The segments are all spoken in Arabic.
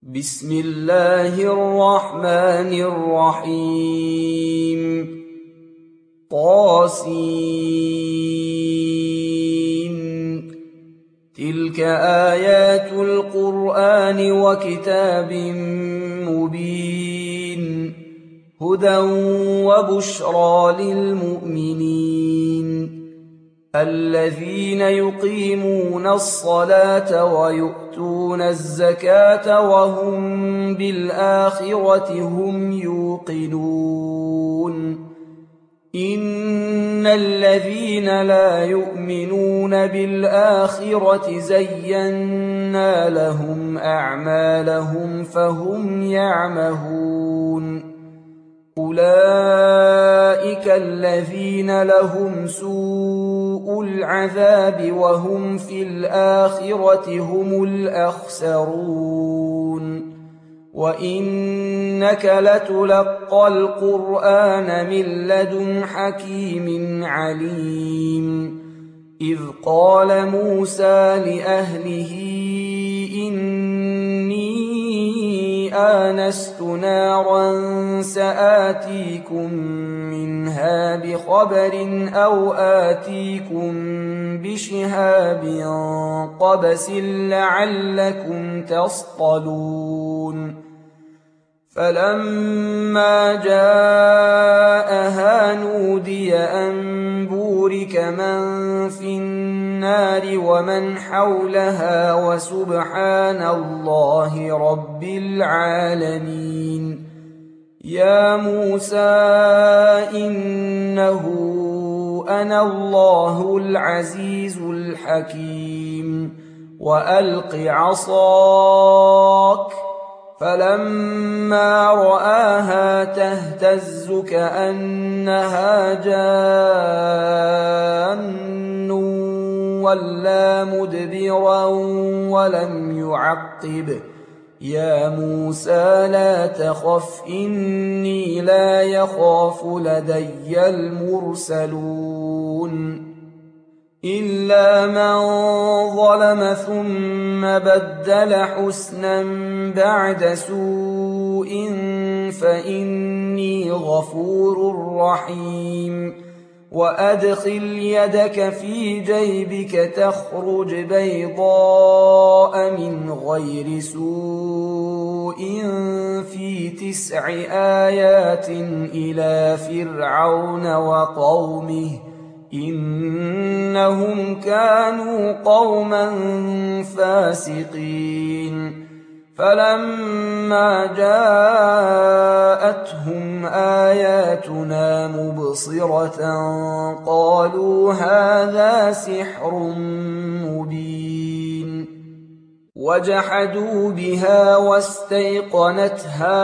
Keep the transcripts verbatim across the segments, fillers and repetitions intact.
بسم الله الرحمن الرحيم. طاسين. تلك آيات القرآن وكتاب مبين، هدى وبشرى للمؤمنين الذين يقيمون الصلاة ويؤتون الزكاة وهم بالآخرة هم يوقنون. إن الذين لا يؤمنون بالآخرة زينا لهم أعمالهم فهم يعمهون. أولئك الذين لهم سوء العذاب وهم في الآخرة هم الأخسرون. وإنك لتلقى القرآن من لدن حكيم عليم. إذ قال موسى لأهله إني آنست نارا سآتيكم منها بخبر أو آتيكم بشهاب قبس لعلكم تصطلون. فلما جاءها نودي أن بورك من في النار ومن حولها وسبحان الله رب العالمين. يا موسى إنه أنا الله العزيز الحكيم. وألق عصاك. فلما رآها تهتز كأنها جان ولا مدبرا ولم يعقب. يا موسى لا تخف إني لا يخاف لدي المرسلون. إلا من ظلم ثم بدل حسنا بعد سوء فإني غفور رحيم. وأدخل يدك في جيبك تخرج بيضاء من غير سوء في تسع آيات إلى فرعون وقومه إنهم كانوا قوما فاسقين. فلما جاءتهم آياتنا مبصرة قالوا هذا سحر مبين. وجحدوا بها واستيقنتها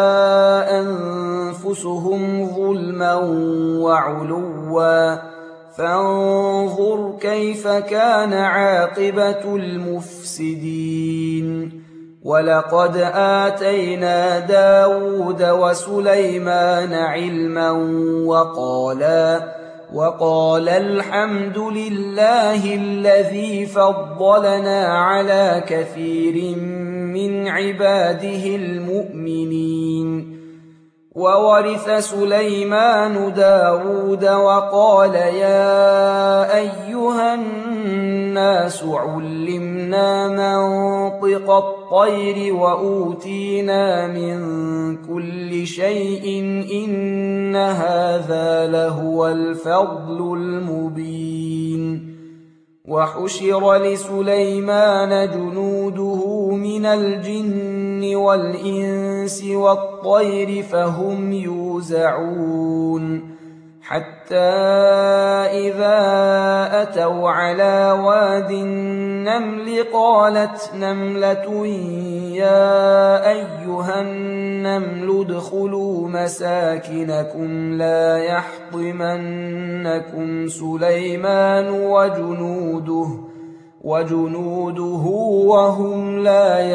أنفسهم ظلما وعلوا فانظر كيف كان عاقبة المفسدين. ولقد آتينا داود وسليمان علما وقالا وقال الحمد لله الذي فضلنا على كثير من عباده المؤمنين. وورث سليمان داود وقال يا أيها الناس علمنا منطق الطير وأوتينا من كل شيء إن هذا لهو الفضل المبين. وحشر لسليمان جنوده من الجن والإنس والطير فهم يوزعون. حتى إذا أتوا على واد النمل قالت نملة يا أيها النمل ادخلوا مساكنكم لا يحطمنكم سليمان وجنوده وجنوده وهم لا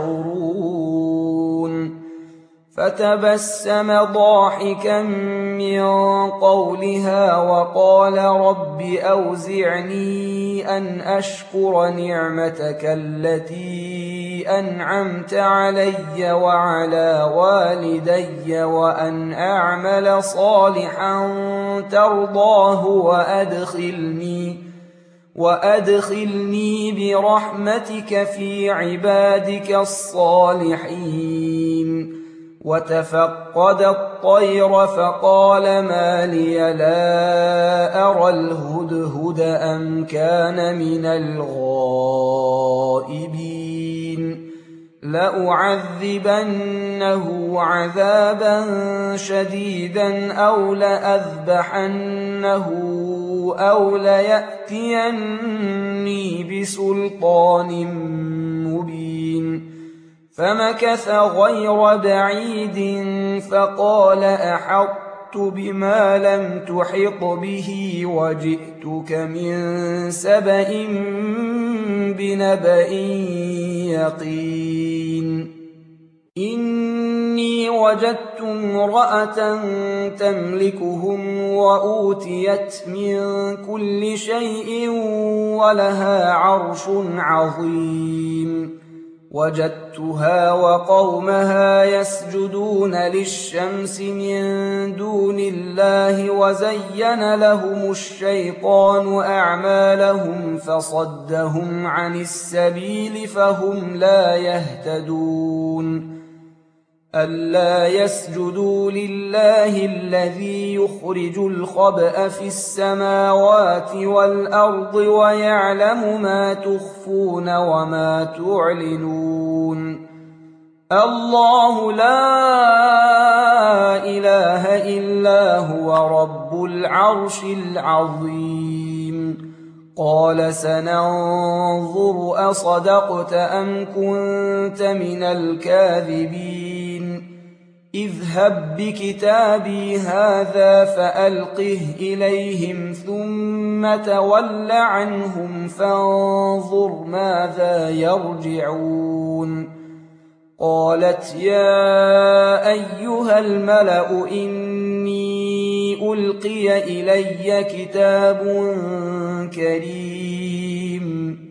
يشعرون. فتبسم ضاحكا من قولها وقال رب أوزعني أن أشكر نعمتك التي أنعمت علي وعلى والدي وأن أعمل صالحا ترضاه وأدخلني وأدخلني برحمتك في عبادك الصالحين. وتفقد الطير فقال ما لي لا أرى الهدهد أم كان من الغائبين لأعذبنه عذابا شديدا أو لأذبحنه أو ليأتيني بسلطان مبين. فمكث غير بعيد فقال أحطت بما لم تحط به وجئتك من سبأ بنبأ يقين. إني وجدت امرأة تملكهم وأوتيت من كل شيء ولها عرش عظيم. وجدتها وقومها يسجدون للشمس من دون الله وزين لهم الشيطان أعمالهم فصدهم عن السبيل فهم لا يهتدون. ألا يسجدوا لله الذي يخرج الخبأ في السماوات والأرض ويعلم ما تخفون وما تعلنون. الله لا إله إلا هو رب العرش العظيم. قال سننظر أصدقت أم كنت من الكاذبين. اذهب بكتابي هذا فألقه إليهم ثم تول عنهم فانظر ماذا يرجعون. قالت يا أيها الملأ إني ألقي إلي كتاب كريم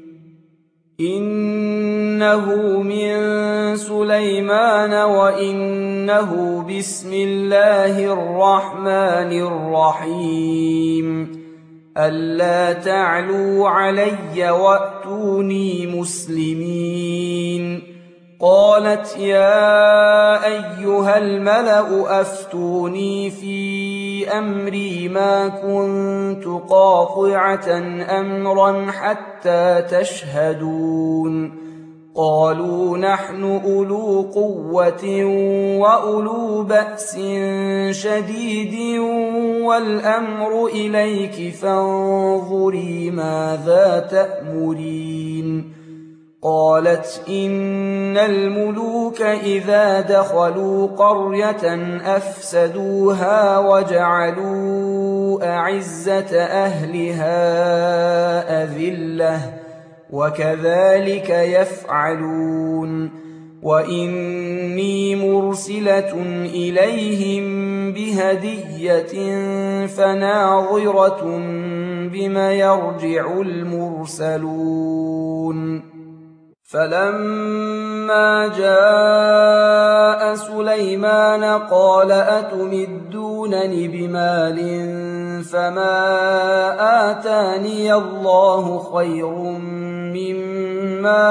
إنه من سليمان وإنه بسم الله الرحمن الرحيم. ألا تعلوا علي وأتوني مسلمين. قالت يا أيها الملأ أفتوني في أمري ما كنت قاطعة أمرا حتى تشهدون. قالوا نحن أولو قوة وأولو بأس شديد والأمر إليك فانظري ماذا تأمرين. قالت إن الملوك إذا دخلوا قرية أفسدوها وجعلوا أعزة أهلها أذلة وكذلك يفعلون. وإني مرسلة إليهم بهدية فناظرة بما يرجع المرسلون. فلما جاء سليمان قال أتمدونني بمال فما آتاني الله خير مما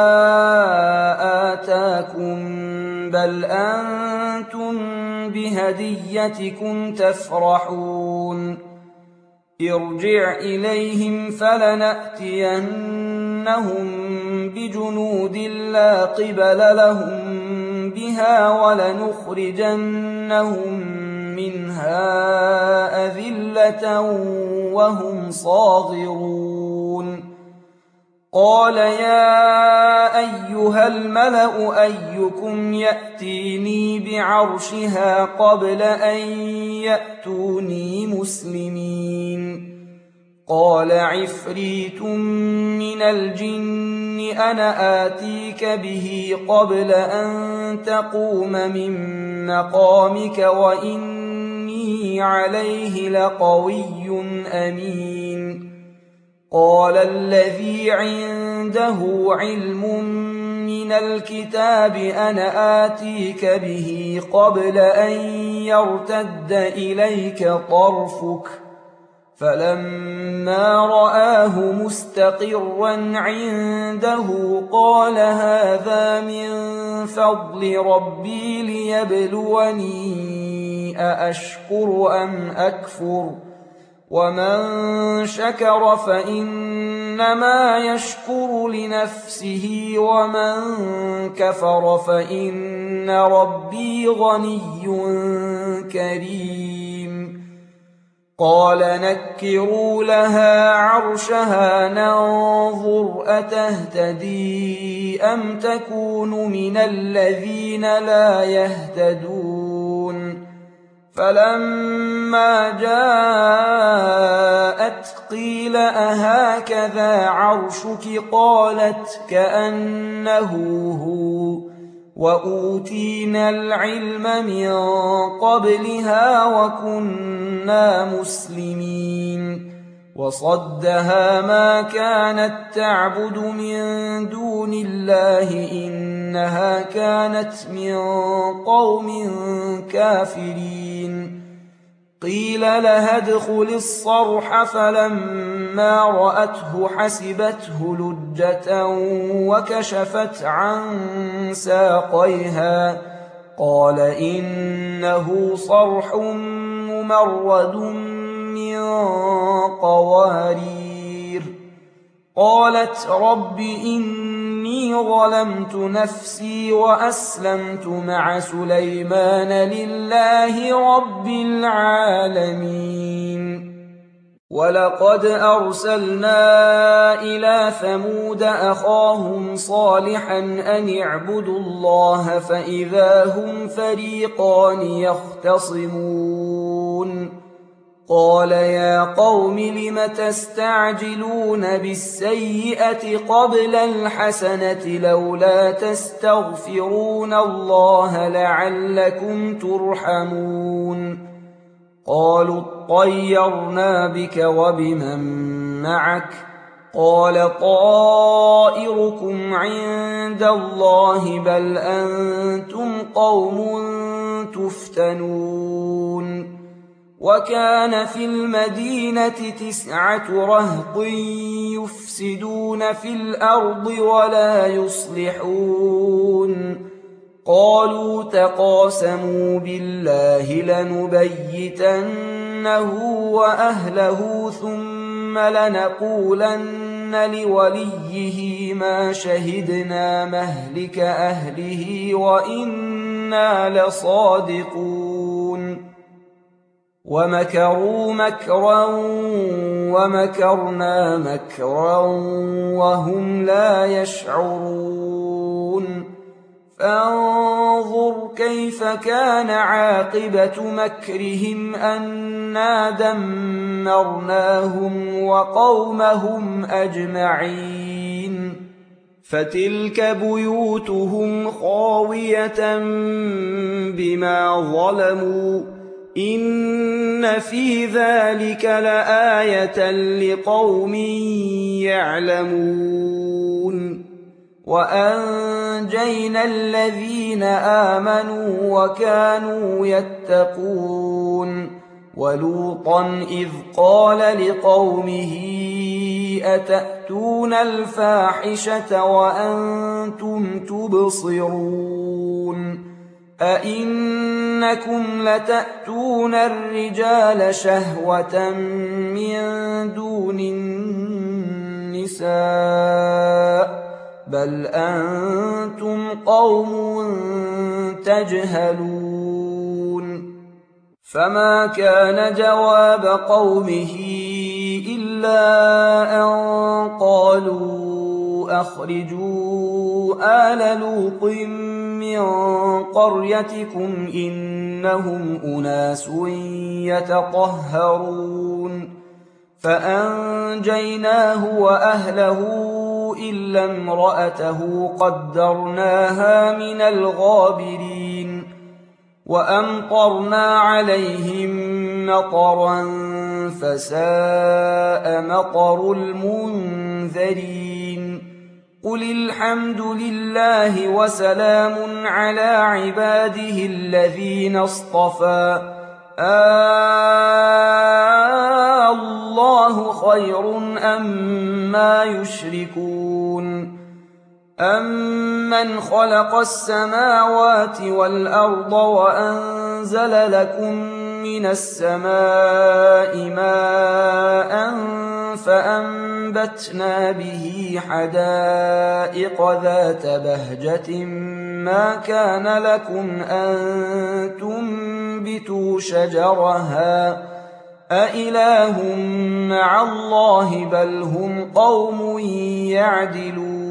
آتاكم بل أنتم بهديتكم تفرحون. ارجع إليهم فلنأتينهم بجنود لا قبل لهم بها ولنخرجنهم منها أذلة وهم صاغرون. قال يا أيها الملأ أيكم يأتيني بعرشها قبل أن يأتوني مسلمين. قال عفريت من الجن أنا آتيك به قبل أن تقوم من مقامك وإني عليه لقوي أمين. قال الذي عنده علم من من الكتاب أنا آتيك به قبل أن يرتد إليك طرفك فلما رآه مستقرا عنده قال هذا من فضل ربي ليبلوني أأشكر أم أكفر ومن شكر فإنما يشكر لنفسه ومن كفر فإن ربي غني كريم قال نكروا لها عرشها ننظر أتهتدي أم تكون من الذين لا يهتدون فلما جاءت قيل أهكذا عرشك قالت كأنه هو وأوتينا العلم من قبلها وكنا مسلمين وصدها ما كانت تعبد من دون الله إنها كانت من قوم كافرين قيل لها ادخل الصرح فلما رأته حسبته لجة وكشفت عن ساقيها قال إنه صرح ممرد من قوارير قالت رب إني ظلمت نفسي وأسلمت مع سليمان لله رب العالمين ولقد أرسلنا إلى ثمود أخاهم صالحا أن اعبدوا الله فإذا هم فريقان يختصمون قال يا قوم لم تستعجلون بالسيئة قبل الحسنة لولا تستغفرون الله لعلكم ترحمون قالوا اطيرنا بك وبمن معك قال طائركم عند الله بل أنتم قوم تفتنون وكان في المدينة تسعة رهط يفسدون في الأرض ولا يصلحون قالوا تقاسموا بالله لنبيتنه وأهله ثم لنقولن لوليه ما شهدنا مهلك أهله وإنا لصادقون ومكروا مكرا ومكرنا مكرا وهم لا يشعرون فانظر كيف كان عاقبة مكرهم أنا دمرناهم وقومهم أجمعين فتلك بيوتهم خاوية بما ظلموا إن في ذلك لآية لقوم يعلمون وأنجينا الذين آمنوا وكانوا يتقون ولوطا إذ قال لقومه أتأتون الفاحشة وأنتم تبصرون أئنكم لتأتون الرجال شهوة من دون النساء بل أنتم قوم تجهلون فما كان جواب قومه إلا أن قالوا أخرجوا آل لوط من قريتكم إنهم أناس يتطهرون فأنجيناه وأهله إلا امرأته قدرناها من الغابرين وأمطرنا عليهم مطرا فساء مطر المنذرين قل الحمد لله وسلام على عباده الذين اصطفى آه الله خير أما يشركون أمن خلق السماوات والأرض وأنزل لكم من السماء ماء فأنبتنا به حدائق ذات بهجة ما كان لكم أن تنبتوا شجرها أإله مع الله بل هم قوم يعدلون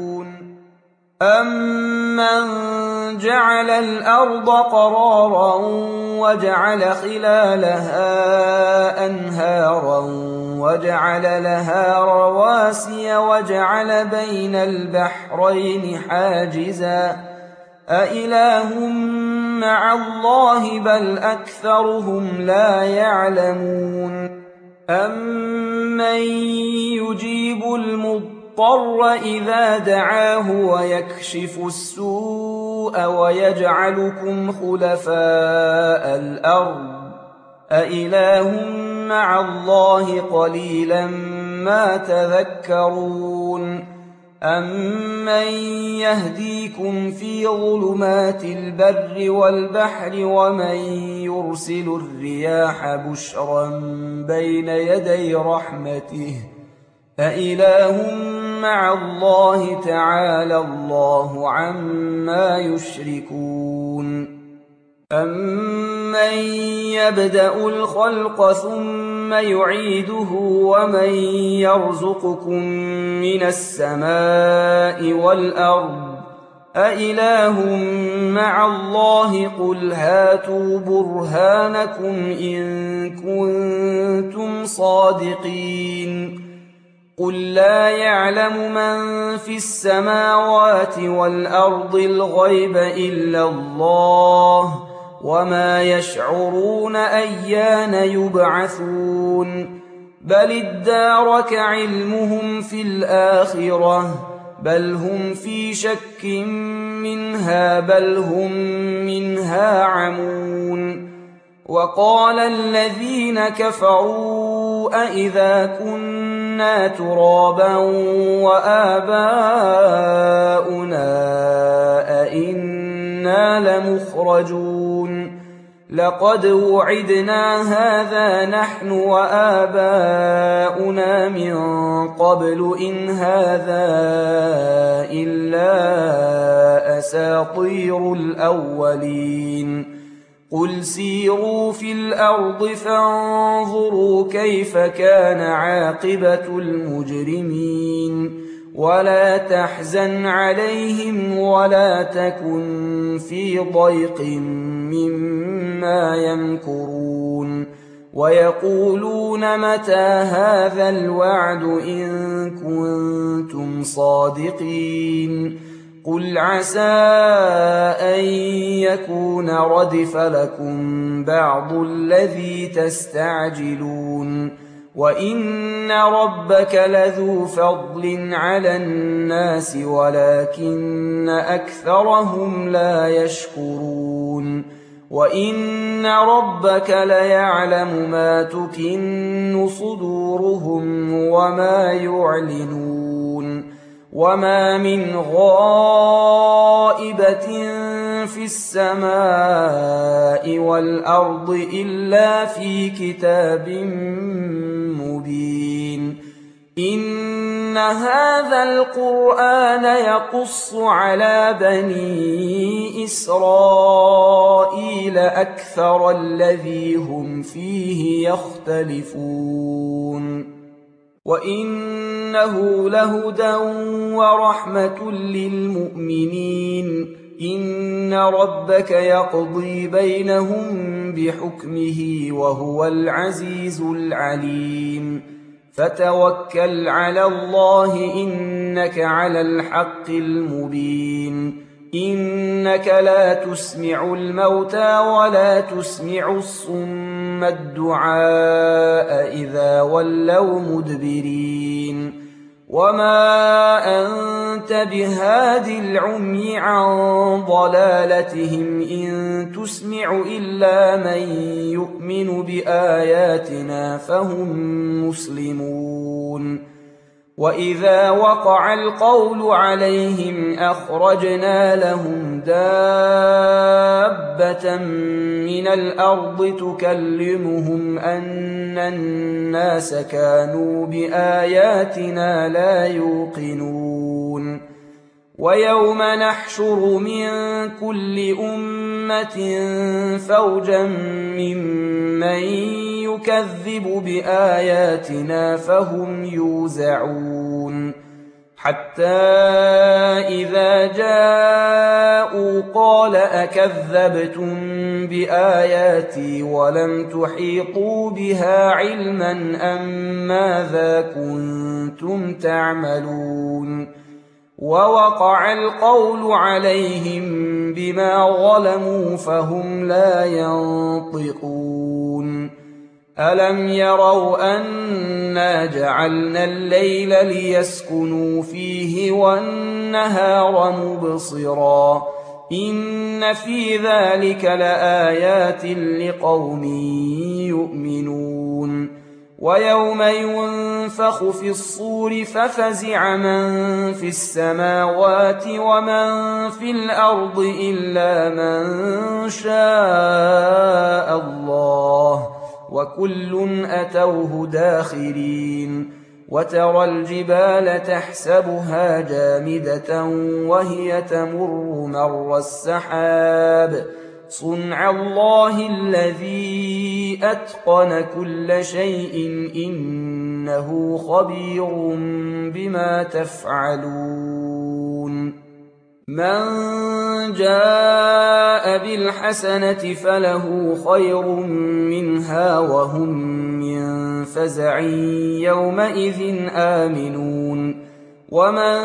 أمن جعل الأرض قرارا وجعل خلالها أنهارا وجعل لها رواسي وجعل بين البحرين حاجزا أإله مع الله بل أكثرهم لا يعلمون أمن يجيب المضطر اضطر إذا دعاه ويكشف السوء ويجعلكم خلفاء الأرض أإله مع الله قليلا ما تذكرون أمن يهديكم في ظلمات البر والبحر ومن يرسل الرياح بشرا بين يدي رحمته أإله مع الله تعالى الله عما يشركون أمن يبدأ الخلق ثم يعيده ومن يرزقكم من السماء والأرض أإله مع الله قل هاتوا برهانكم إن كنتم صادقين قل لا يعلم من في السماوات والأرض الغيب إلا الله وما يشعرون أيان يبعثون بل ادارك علمهم في الآخرة بل هم في شك منها بل هم منها عمون وقال الذين كفروا أئذا كنا ترابا وآباؤنا أئنا لمخرجون لقد وعدنا هذا نحن وآباؤنا من قبل إن هذا إلا أساطير الأولين قل سيروا في الأرض فانظروا كيف كان عاقبة المجرمين ولا تحزن عليهم ولا تكن في ضيق مما يمكرون ويقولون متى هذا الوعد إن كنتم صادقين قل عسى أن يكون ردف لكم بعض الذي تستعجلون وإن ربك لذو فضل على الناس ولكن أكثرهم لا يشكرون وإن ربك ليعلم ما تكن صدورهم وما يعلنون وما من غائبة في السماء والأرض إلا في كتاب مبين إن هذا القرآن يقص على بني إسرائيل أكثر الذي هم فيه يختلفون وإنه لهدى ورحمة للمؤمنين إن ربك يقضي بينهم بحكمه وهو العزيز العليم فتوكل على الله إنك على الحق المبين إنك لا تسمع الموتى ولا تسمع الصم الدعاء إذا ولوا مدبرين وما أنت بهاد العمي عن ضلالتهم إن تسمع إلا من يؤمن بآياتنا فهم مسلمون وإذا وقع القول عليهم أخرجنا لهم دابة من الأرض تكلمهم أن الناس كانوا بآياتنا لا يوقنون ويوم نحشر من كل أمة فوجا ممن يكذب بآياتنا فهم يوزعون حتى إذا جاءوا قال أكذبتم بآياتي ولم تحيطوا بها علما أم ماذا كنتم تعملون ووقع القول عليهم بما ظلموا فهم لا ينطقون ألم يروا أنا جعلنا الليل ليسكنوا فيه والنهار مبصرا إن في ذلك لآيات لقوم يؤمنون ويوم ينفخ في الصور ففزع من في السماوات ومن في الأرض إلا من شاء الله وكل أتوه داخرين وترى الجبال تحسبها جامدة وهي تمر مر السحاب صنع الله الذي أتقن كل شيء إنه خبير بما تفعلون من جاء بالحسنة فله خير منها وهم من فزع يومئذ آمنون ومن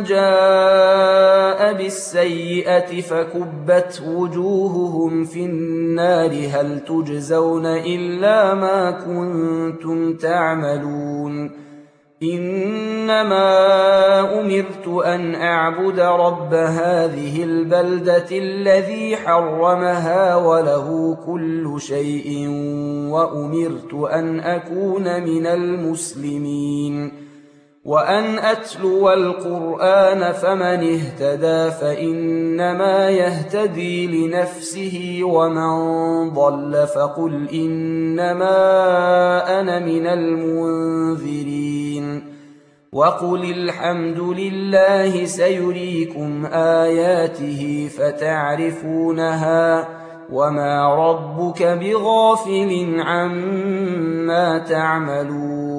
جاء بالسيئة فكبت وجوههم في النار هل تجزون إلا ما كنتم تعملون إنما أمرت أن أعبد رب هذه البلدة الذي حرمها وله كل شيء وأمرت أن أكون من المسلمين وأن أتلو القرآن فمن اهتدى فإنما يهتدي لنفسه ومن ضل فقل إنما أنا من المنذرين وقل الحمد لله سيريكم آياته فتعرفونها وما ربك بغافل عما تعملون